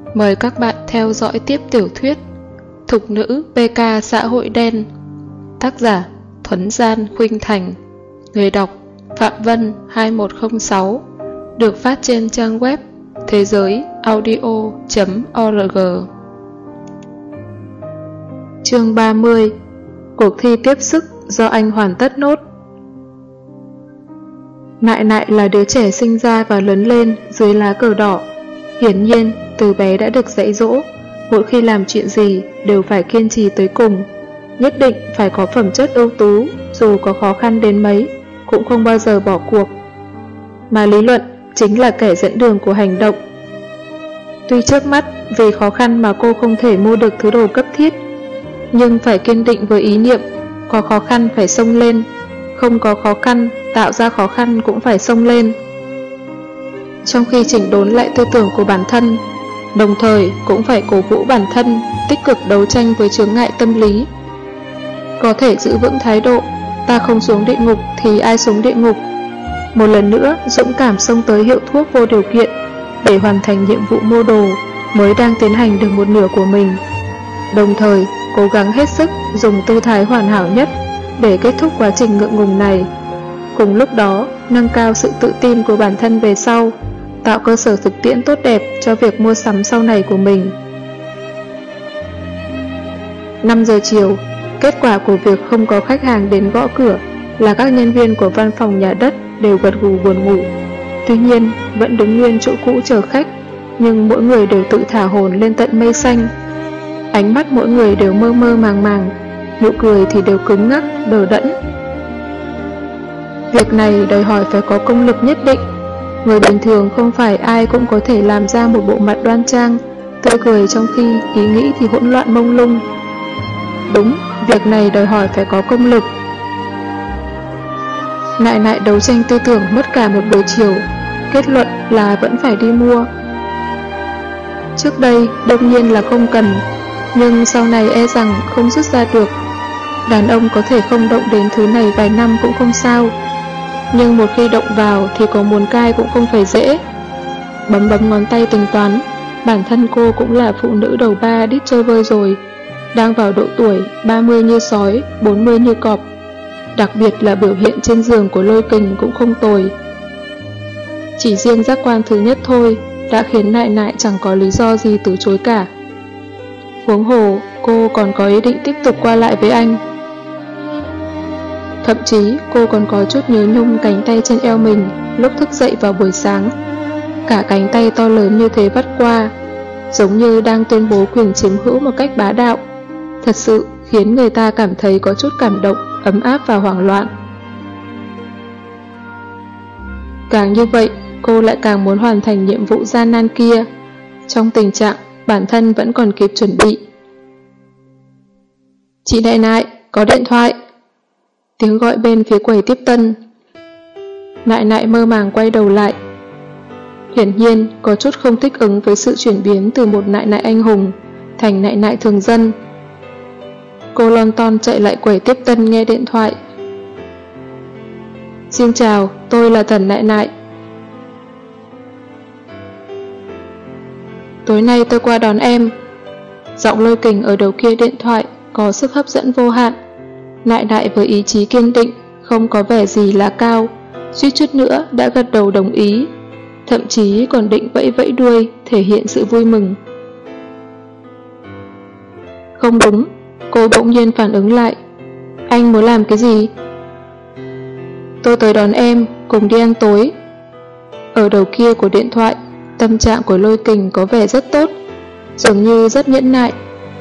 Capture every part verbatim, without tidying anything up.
Mời các bạn theo dõi tiếp tiểu thuyết Thục nữ pê ca xã hội đen. Tác giả Thuấn Gian Khuynh Thành. Người đọc Phạm Vân hai một không sáu. Được phát trên trang web thế giới audio chấm org. Chương ba mươi. Cuộc thi tiếp sức do anh hoàn tất nốt. Nại Nại là đứa trẻ sinh ra và lớn lên dưới lá cờ đỏ. Hiển nhiên, từ bé đã được dạy dỗ, mỗi khi làm chuyện gì đều phải kiên trì tới cùng, nhất định phải có phẩm chất ưu tú, dù có khó khăn đến mấy, cũng không bao giờ bỏ cuộc. Mà lý luận chính là kẻ dẫn đường của hành động. Tuy trước mắt vì khó khăn mà cô không thể mua được thứ đồ cấp thiết, nhưng phải kiên định với ý niệm, có khó khăn phải xông lên, không có khó khăn, tạo ra khó khăn cũng phải xông lên. Trong khi chỉnh đốn lại tư tưởng của bản thân, đồng thời cũng phải cổ vũ bản thân tích cực đấu tranh với chướng ngại tâm lý. Có thể giữ vững thái độ ta không xuống địa ngục thì ai xuống địa ngục. Một lần nữa dũng cảm xông tới hiệu thuốc vô điều kiện để hoàn thành nhiệm vụ mua đồ mới đang tiến hành được một nửa của mình, đồng thời cố gắng hết sức dùng tư thái hoàn hảo nhất để kết thúc quá trình ngượng ngùng này. Cùng lúc đó nâng cao sự tự tin của bản thân về sau, tạo cơ sở thực tiễn tốt đẹp cho việc mua sắm sau này của mình. năm giờ chiều, kết quả của việc không có khách hàng đến gõ cửa là các nhân viên của văn phòng nhà đất đều gật gù buồn ngủ. Tuy nhiên, vẫn đứng nguyên chỗ cũ chờ khách, nhưng mỗi người đều tự thả hồn lên tận mây xanh. Ánh mắt mỗi người đều mơ mơ màng màng, nụ cười thì đều cứng ngắc, đờ đẫn. Việc này đòi hỏi phải có công lực nhất định. Người bình thường không phải ai cũng có thể làm ra một bộ mặt đoan trang, tươi cười trong khi ý nghĩ thì hỗn loạn mông lung. Đúng, việc này đòi hỏi phải có công lực. Nại Nại đấu tranh tư tưởng mất cả một buổi chiều, kết luận là vẫn phải đi mua. Trước đây đương nhiên là không cần, nhưng sau này e rằng không rút ra được. Đàn ông có thể không động đến thứ này vài năm cũng không sao, nhưng một khi động vào thì có muốn cai cũng không phải dễ. Bấm bấm ngón tay tính toán, bản thân cô cũng là phụ nữ đầu ba đít chơi vơi rồi, đang vào độ tuổi ba mươi như sói, bốn mươi như cọp. Đặc biệt là biểu hiện trên giường của Lôi Kình cũng không tồi. Chỉ riêng giác quan thứ nhất thôi đã khiến Nại Nại chẳng có lý do gì từ chối cả. Huống hồ cô còn có ý định tiếp tục qua lại với anh. Thậm chí cô còn có chút nhớ nhung cánh tay trên eo mình lúc thức dậy vào buổi sáng. Cả cánh tay to lớn như thế vắt qua, giống như đang tuyên bố quyền chiếm hữu một cách bá đạo. Thật sự khiến người ta cảm thấy có chút cảm động, ấm áp và hoảng loạn. Càng như vậy, cô lại càng muốn hoàn thành nhiệm vụ gian nan kia, trong tình trạng bản thân vẫn còn kịp chuẩn bị. Chị Nại Nại, có điện thoại. Tiếng gọi bên phía quầy tiếp tân. Nại Nại mơ màng quay đầu lại. Hiển nhiên có chút không thích ứng với sự chuyển biến từ một Nại Nại anh hùng thành Nại Nại thường dân. Cô lon ton chạy lại quầy tiếp tân nghe điện thoại. Xin chào, tôi là Tần Nại Nại. Tối nay tôi qua đón em. Giọng Lôi Kình ở đầu kia điện thoại có sức hấp dẫn vô hạn. Nại Nại với ý chí kiên định, không có vẻ gì là cao, suýt chút nữa đã gật đầu đồng ý, thậm chí còn định vẫy vẫy đuôi thể hiện sự vui mừng. Không đúng, cô bỗng nhiên phản ứng lại. Anh muốn làm cái gì? Tôi tới đón em, cùng đi ăn tối. Ở đầu kia của điện thoại, tâm trạng của Lôi Kình có vẻ rất tốt, dường như rất nhẫn nại.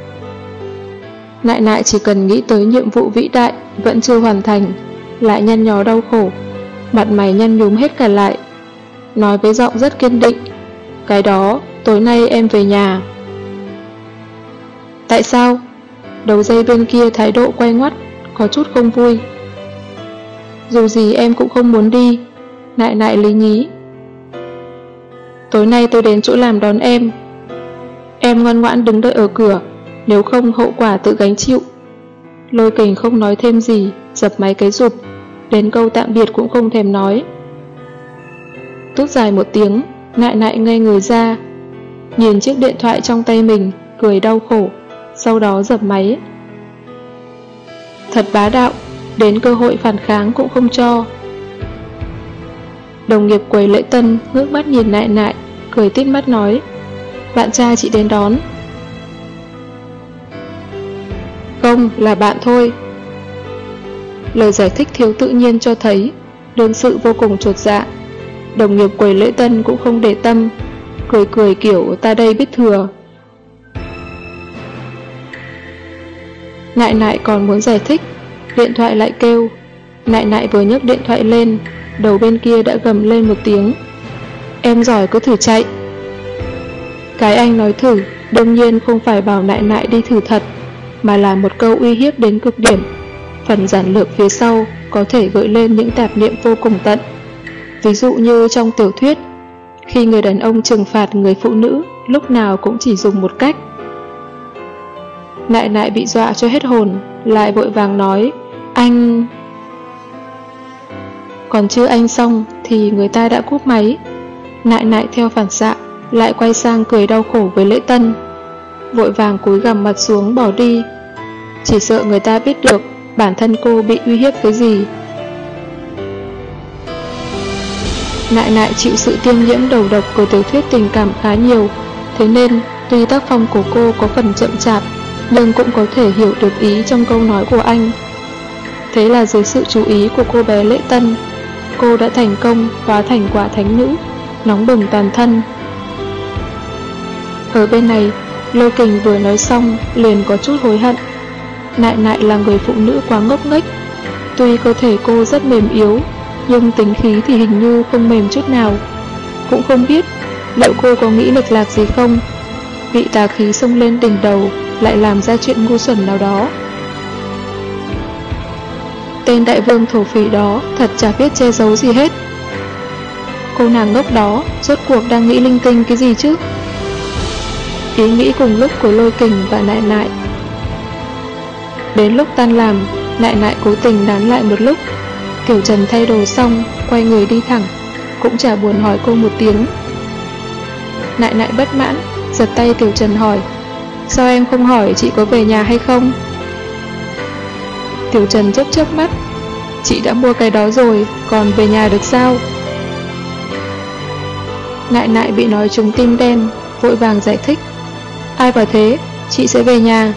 Nại Nại chỉ cần nghĩ tới nhiệm vụ vĩ đại vẫn chưa hoàn thành, lại nhăn nhó đau khổ, mặt mày nhăn nhúm hết cả lại, nói với giọng rất kiên định. Cái đó, tối nay em về nhà. Tại sao? Đầu dây bên kia thái độ quay ngoắt, có chút không vui. Dù gì em cũng không muốn đi. Nại Nại lý nhí. Tối nay tôi đến chỗ làm đón em. Em ngoan ngoãn đứng đợi ở cửa, nếu không hậu quả tự gánh chịu. Lôi Kình không nói thêm gì, dập máy cái rụp, đến câu tạm biệt cũng không thèm nói. Tút dài một tiếng, Nại Nại ngây người ra. nhìn chiếc điện thoại trong tay mình, cười đau khổ, sau đó dập máy. Thật bá đạo, đến cơ hội phản kháng cũng không cho. Đồng nghiệp quầy lễ tân ngước mắt nhìn Nại Nại, cười tít mắt nói, bạn trai chị đến đón. Không, là bạn thôi. Lời giải thích thiếu tự nhiên cho thấy đương sự vô cùng chột dạ. Đồng nghiệp quầy lễ tân cũng không để tâm, cười cười kiểu ta đây biết thừa. Nại Nại còn muốn giải thích, điện thoại lại kêu. Nại Nại vừa nhấc điện thoại lên, đầu bên kia đã gầm lên một tiếng, em giỏi cứ thử chạy. Cái anh nói thử đương nhiên không phải bảo Nại Nại đi thử thật, mà là một câu uy hiếp đến cực điểm. Phần giản lược phía sau có thể gợi lên những tạp niệm vô cùng tận. Ví dụ như trong tiểu thuyết, khi người đàn ông trừng phạt người phụ nữ lúc nào cũng chỉ dùng một cách. Nại Nại bị dọa cho hết hồn, lại vội vàng nói, anh... Còn chưa anh xong thì người ta đã cúp máy. Nại Nại theo phản xạ lại quay sang cười đau khổ với Lễ Tân, vội vàng cúi gằm mặt xuống bỏ đi. Chỉ sợ người ta biết được bản thân cô bị uy hiếp cái gì. Nại Nại chịu sự tiêm nhiễm đầu độc của tiểu thuyết tình cảm khá nhiều, thế nên tuy tác phong của cô có phần chậm chạp, nhưng cũng có thể hiểu được ý trong câu nói của anh. Thế là dưới sự chú ý của cô bé Lễ Tân, cô đã thành công hóa thành quả thánh nữ, nóng bừng toàn thân. Ở bên này, Lôi Kình vừa nói xong liền có chút hối hận. Nại Nại là người phụ nữ quá ngốc nghếch. Tuy cơ thể cô rất mềm yếu, nhưng tính khí thì hình như không mềm chút nào. Cũng không biết liệu cô có nghĩ lệch lạc gì không, bị tà khí xông lên đỉnh đầu lại làm ra chuyện ngu xuẩn nào đó. Tên đại vương thổ phỉ đó thật chả biết che giấu gì hết. Cô nàng ngốc đó rốt cuộc đang nghĩ linh tinh cái gì chứ? Ý nghĩ cùng lúc của Lôi Kình và Nại Nại. Đến lúc tan làm, Nại Nại cố tình nán lại một lúc. Tiểu Trần thay đồ xong, quay người đi thẳng, cũng chả buồn hỏi cô một tiếng. Nại Nại bất mãn, giật tay Tiểu Trần hỏi, sao em không hỏi chị có về nhà hay không? Tiểu Trần chớp chớp mắt, chị đã mua cái đó rồi, còn về nhà được sao? Nại Nại bị nói trúng tim đen, vội vàng giải thích, ai bảo thế, chị sẽ về nhà.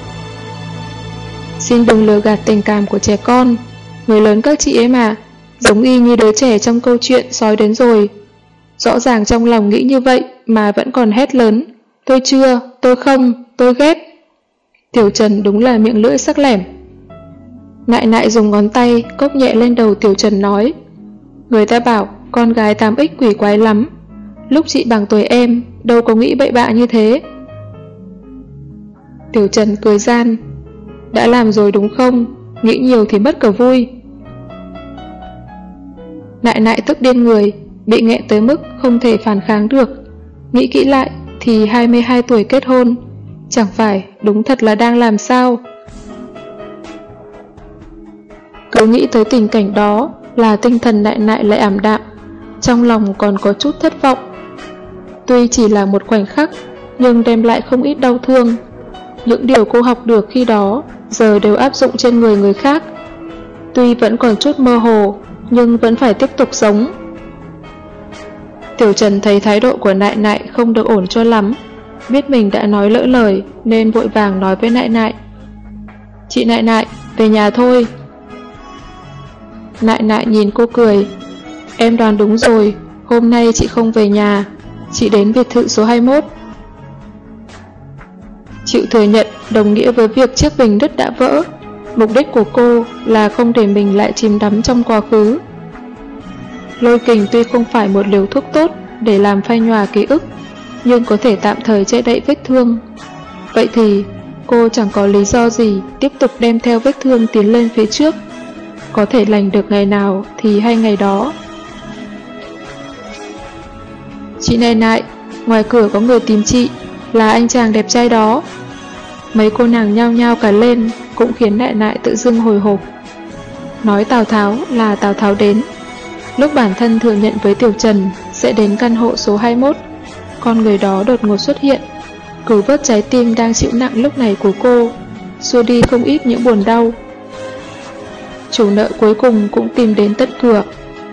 Xin đừng lừa gạt tình cảm của trẻ con, người lớn các chị ấy mà, giống y như đứa trẻ trong câu chuyện sói đến rồi. Rõ ràng trong lòng nghĩ như vậy mà vẫn còn hét lớn, tôi chưa, tôi không, tôi ghét. Tiểu Trần đúng là miệng lưỡi sắc lẻm. Nại Nại dùng ngón tay cốc nhẹ lên đầu Tiểu Trần nói, người ta bảo con gái tám x quỷ quái lắm, lúc chị bằng tuổi em đâu có nghĩ bậy bạ như thế. Tiểu Trần cười gian, đã làm rồi đúng không, nghĩ nhiều thì mất cả vui. Nại Nại tức điên người, bị nghẹn tới mức không thể phản kháng được. Nghĩ kỹ lại thì hai mươi hai tuổi kết hôn, chẳng phải đúng thật là đang làm sao? Cứ nghĩ tới tình cảnh đó là tinh thần Nại Nại lại ảm đạm, trong lòng còn có chút thất vọng. Tuy chỉ là một khoảnh khắc, nhưng đem lại không ít đau thương. Những điều cô học được khi đó giờ đều áp dụng trên người người khác. Tuy vẫn còn chút mơ hồ, nhưng vẫn phải tiếp tục sống. Tiểu Trần thấy thái độ của Nại Nại không được ổn cho lắm, biết mình đã nói lỡ lời nên vội vàng nói với Nại Nại, chị Nại Nại, về nhà thôi. Nại Nại nhìn cô cười, em đoán đúng rồi, hôm nay chị không về nhà, chị đến biệt thự số hai mươi mốt. Chịu thừa nhận đồng nghĩa với việc chiếc bình đất đã vỡ. Mục đích của cô là không để mình lại chìm đắm trong quá khứ. Lôi Kình tuy không phải một liều thuốc tốt để làm phai nhòa ký ức, nhưng có thể tạm thời che đậy vết thương. Vậy thì cô chẳng có lý do gì tiếp tục đem theo vết thương tiến lên phía trước. Có thể lành được ngày nào thì hay ngày đó. Chị Nại Nại, ngoài cửa có người tìm chị, là anh chàng đẹp trai đó. Mấy cô nàng nhao nhao cả lên, cũng khiến Nại Nại tự dưng hồi hộp. Nói Tào Tháo là Tào Tháo đến. Lúc bản thân thừa nhận với Tiểu Trần sẽ đến căn hộ số hai mươi mốt, con người đó đột ngột xuất hiện, cứu vớt trái tim đang chịu nặng lúc này của cô, xua đi không ít những buồn đau. Chủ nợ cuối cùng cũng tìm đến tận cửa.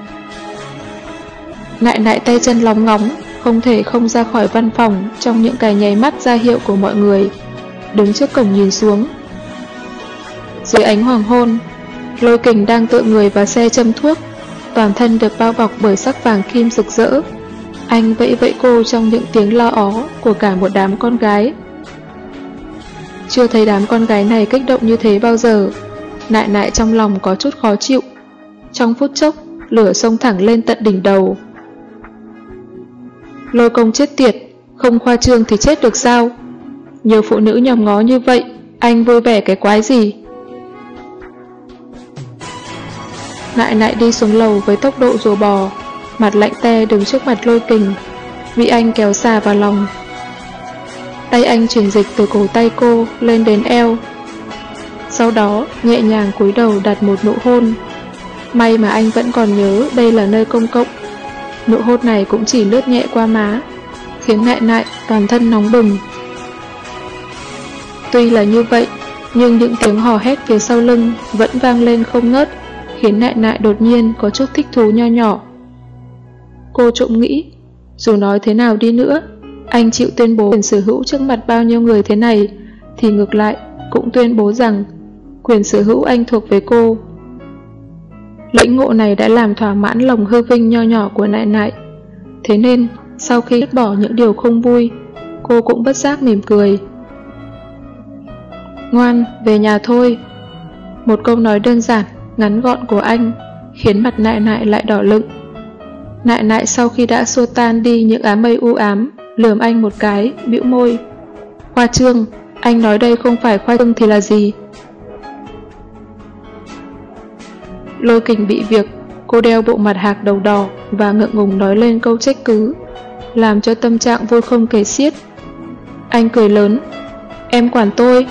Nại nại tay chân lóng ngóng, không thể không ra khỏi văn phòng trong những cái nháy mắt ra hiệu của mọi người, đứng trước cổng nhìn xuống. Dưới ánh hoàng hôn, Lôi Kình đang tựa người vào xe châm thuốc, toàn thân được bao bọc bởi sắc vàng kim rực rỡ. Anh vẫy vẫy cô trong những tiếng la ó của cả một đám con gái. Chưa thấy đám con gái này kích động như thế bao giờ. Nại nại trong lòng có chút khó chịu. Trong phút chốc, lửa xông thẳng lên tận đỉnh đầu. Lôi Công chết tiệt, không khoa trương thì chết được sao? Nhiều phụ nữ nhòm ngó như vậy, anh vui vẻ cái quái gì? Nại nại đi xuống lầu với tốc độ rùa bò, mặt lạnh te đứng trước mặt Lôi Kình, bị anh kéo xà vào lòng. Tay anh chuyển dịch từ cổ tay cô lên đến eo, sau đó nhẹ nhàng cúi đầu đặt một nụ hôn. May mà anh vẫn còn nhớ đây là nơi công cộng. Nụ hôn này cũng chỉ lướt nhẹ qua má, khiến nại nại toàn thân nóng bừng. Tuy là như vậy, nhưng những tiếng hò hét phía sau lưng vẫn vang lên không ngớt, khiến nại nại đột nhiên có chút thích thú nho nhỏ. Cô trộm nghĩ, dù nói thế nào đi nữa, anh chịu tuyên bố quyền sở hữu trước mặt bao nhiêu người thế này, thì ngược lại cũng tuyên bố rằng quyền sở hữu anh thuộc về cô. Lĩnh ngộ này đã làm thỏa mãn lòng hư vinh nho nhỏ của nại nại. Thế nên, sau khi dứt bỏ những điều không vui, cô cũng bất giác mỉm cười. Ngoan, về nhà thôi. Một câu nói đơn giản, ngắn gọn của anh khiến mặt nại nại lại đỏ lựng. Nại nại sau khi đã xua tan đi những ám mây u ám, lườm anh một cái, bĩu môi. Khoa trương, anh nói đây không phải khoa trương thì là gì? Lôi Kình bị việc cô đeo bộ mặt hạc đầu đỏ và ngượng ngùng nói lên câu trách cứ, làm cho tâm trạng vui không kể xiết. Anh cười lớn. Em quản tôi.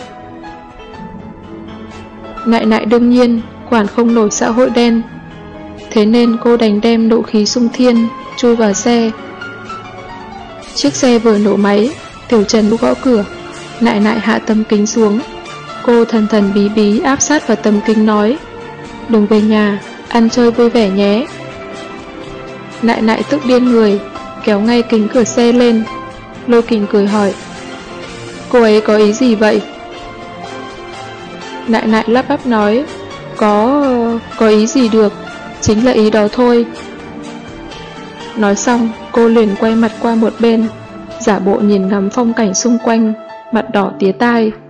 Nại nại đương nhiên quản không nổi xã hội đen, thế nên cô đành đem nộ khí sung thiên chui vào xe. Chiếc xe vừa nổ máy, Tiểu Trần gõ cửa. Nại nại hạ tấm kính xuống. Cô thần thần bí bí áp sát vào tấm kính nói, đừng về nhà, ăn chơi vui vẻ nhé. Nại nại tức điên người, kéo ngay kính cửa xe lên. Lôi Kình cười hỏi, cô ấy có ý gì vậy? Nại nại lắp bắp nói, có... có ý gì được, chính là ý đó thôi. Nói xong, cô liền quay mặt qua một bên, giả bộ nhìn ngắm phong cảnh xung quanh, mặt đỏ tía tai.